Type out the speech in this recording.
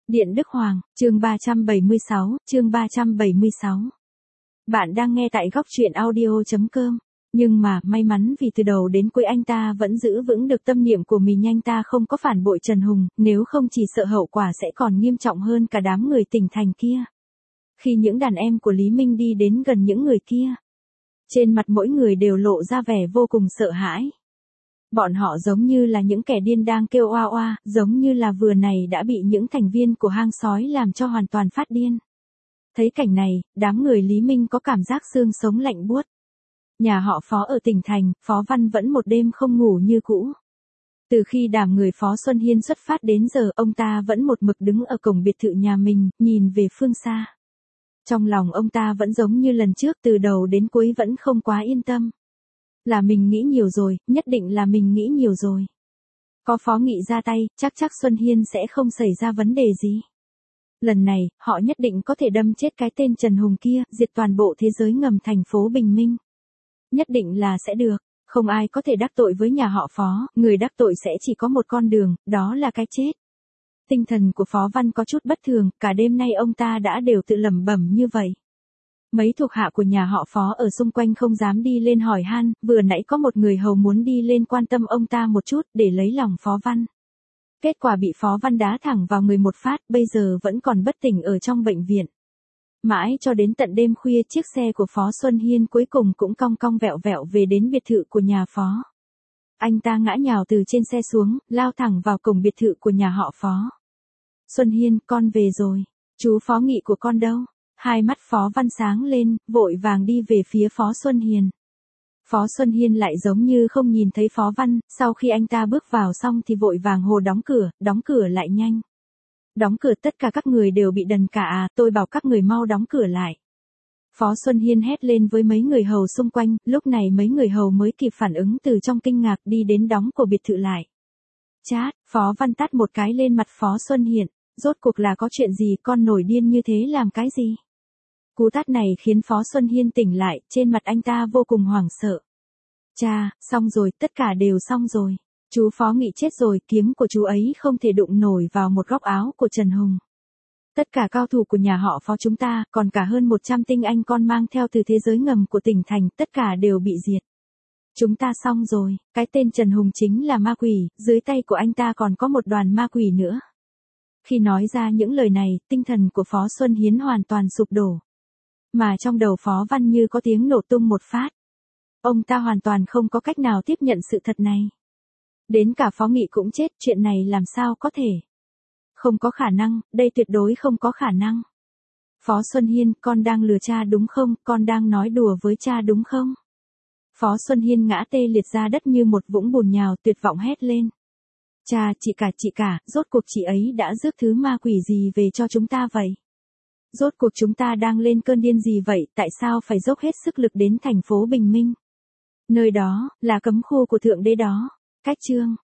Điện Đức Hoàng, chương 376, chương 376. Bạn đang nghe tại góc truyện audio.com. Nhưng mà, may mắn vì từ đầu đến cuối anh ta vẫn giữ vững được tâm niệm của mình, anh ta không có phản bội Trần Hùng, nếu không chỉ sợ hậu quả sẽ còn nghiêm trọng hơn cả đám người tỉnh thành kia. Khi những đàn em của Lý Minh đi đến gần những người kia, trên mặt mỗi người đều lộ ra vẻ vô cùng sợ hãi. Bọn họ giống như là những kẻ điên đang kêu oa oa, giống như là vừa này đã bị những thành viên của hang sói làm cho hoàn toàn phát điên. Thấy cảnh này, đám người Lý Minh có cảm giác xương sống lạnh buốt. Nhà họ Phó ở tỉnh thành, Phó Văn vẫn một đêm không ngủ như cũ. Từ khi đám người Phó Xuân Hiên xuất phát đến giờ, ông ta vẫn một mực đứng ở cổng biệt thự nhà mình, nhìn về phương xa. Trong lòng ông ta vẫn giống như lần trước, từ đầu đến cuối vẫn không quá yên tâm. Là mình nghĩ nhiều rồi, nhất định là mình nghĩ nhiều rồi. Có Phó Nghị ra tay, chắc Xuân Hiên sẽ không xảy ra vấn đề gì. Lần này, họ nhất định có thể đâm chết cái tên Trần Hùng kia, diệt toàn bộ thế giới ngầm thành phố Bình Minh. Nhất định là sẽ được, không ai có thể đắc tội với nhà họ Phó, người đắc tội sẽ chỉ có một con đường, đó là cái chết. Tinh thần của Phó Văn có chút bất thường, cả đêm nay ông ta đã đều tự lẩm bẩm như vậy. Mấy thuộc hạ của nhà họ Phó ở xung quanh không dám đi lên hỏi han, vừa nãy có một người hầu muốn đi lên quan tâm ông ta một chút để lấy lòng Phó Văn. Kết quả bị Phó Văn đá thẳng vào người một phát, bây giờ vẫn còn bất tỉnh ở trong bệnh viện. Mãi cho đến tận đêm khuya, chiếc xe của Phó Xuân Hiên cuối cùng cũng cong cong vẹo vẹo về đến biệt thự của nhà Phó. Anh ta ngã nhào từ trên xe xuống, lao thẳng vào cổng biệt thự của nhà họ Phó. Xuân Hiên, con về rồi. Chú Phó Nghị của con đâu? Hai mắt Phó Văn sáng lên, vội vàng đi về phía Phó Xuân Hiên. Phó Xuân Hiên lại giống như không nhìn thấy Phó Văn, sau khi anh ta bước vào xong thì vội vàng hồ đóng cửa lại nhanh. Đóng cửa, tất cả các người đều bị đần cả à, tôi bảo các người mau đóng cửa lại. Phó Xuân Hiên hét lên với mấy người hầu xung quanh, lúc này mấy người hầu mới kịp phản ứng từ trong kinh ngạc đi đến đóng của biệt thự lại. Chát, Phó Văn tát một cái lên mặt Phó Xuân Hiên, rốt cuộc là có chuyện gì, con nổi điên như thế làm cái gì? Cú tát này khiến Phó Xuân Hiên tỉnh lại, trên mặt anh ta vô cùng hoảng sợ. Cha, xong rồi, tất cả đều xong rồi. Chú Phó Nghị chết rồi, kiếm của chú ấy không thể đụng nổi vào một góc áo của Trần Hùng. Tất cả cao thủ của nhà họ Phó chúng ta, còn cả hơn 100 tinh anh con mang theo từ thế giới ngầm của tỉnh thành, tất cả đều bị diệt. Chúng ta xong rồi, cái tên Trần Hùng chính là ma quỷ, dưới tay của anh ta còn có một đoàn ma quỷ nữa. Khi nói ra những lời này, tinh thần của Phó Xuân Hiến hoàn toàn sụp đổ. Mà trong đầu Phó Văn như có tiếng nổ tung một phát. Ông ta hoàn toàn không có cách nào tiếp nhận sự thật này. Đến cả Phó Nghị cũng chết, chuyện này làm sao có thể? Không có khả năng, đây tuyệt đối không có khả năng. Phó Xuân Hiên, con đang lừa cha đúng không, con đang nói đùa với cha đúng không? Phó Xuân Hiên ngã tê liệt ra đất như một vũng bùn nhào, tuyệt vọng hét lên. Cha, chị cả, rốt cuộc chị ấy đã rước thứ ma quỷ gì về cho chúng ta vậy? Rốt cuộc chúng ta đang lên cơn điên gì vậy, tại sao phải dốc hết sức lực đến thành phố Bình Minh? Nơi đó, là cấm khu của Thượng Đế đó. Cách chương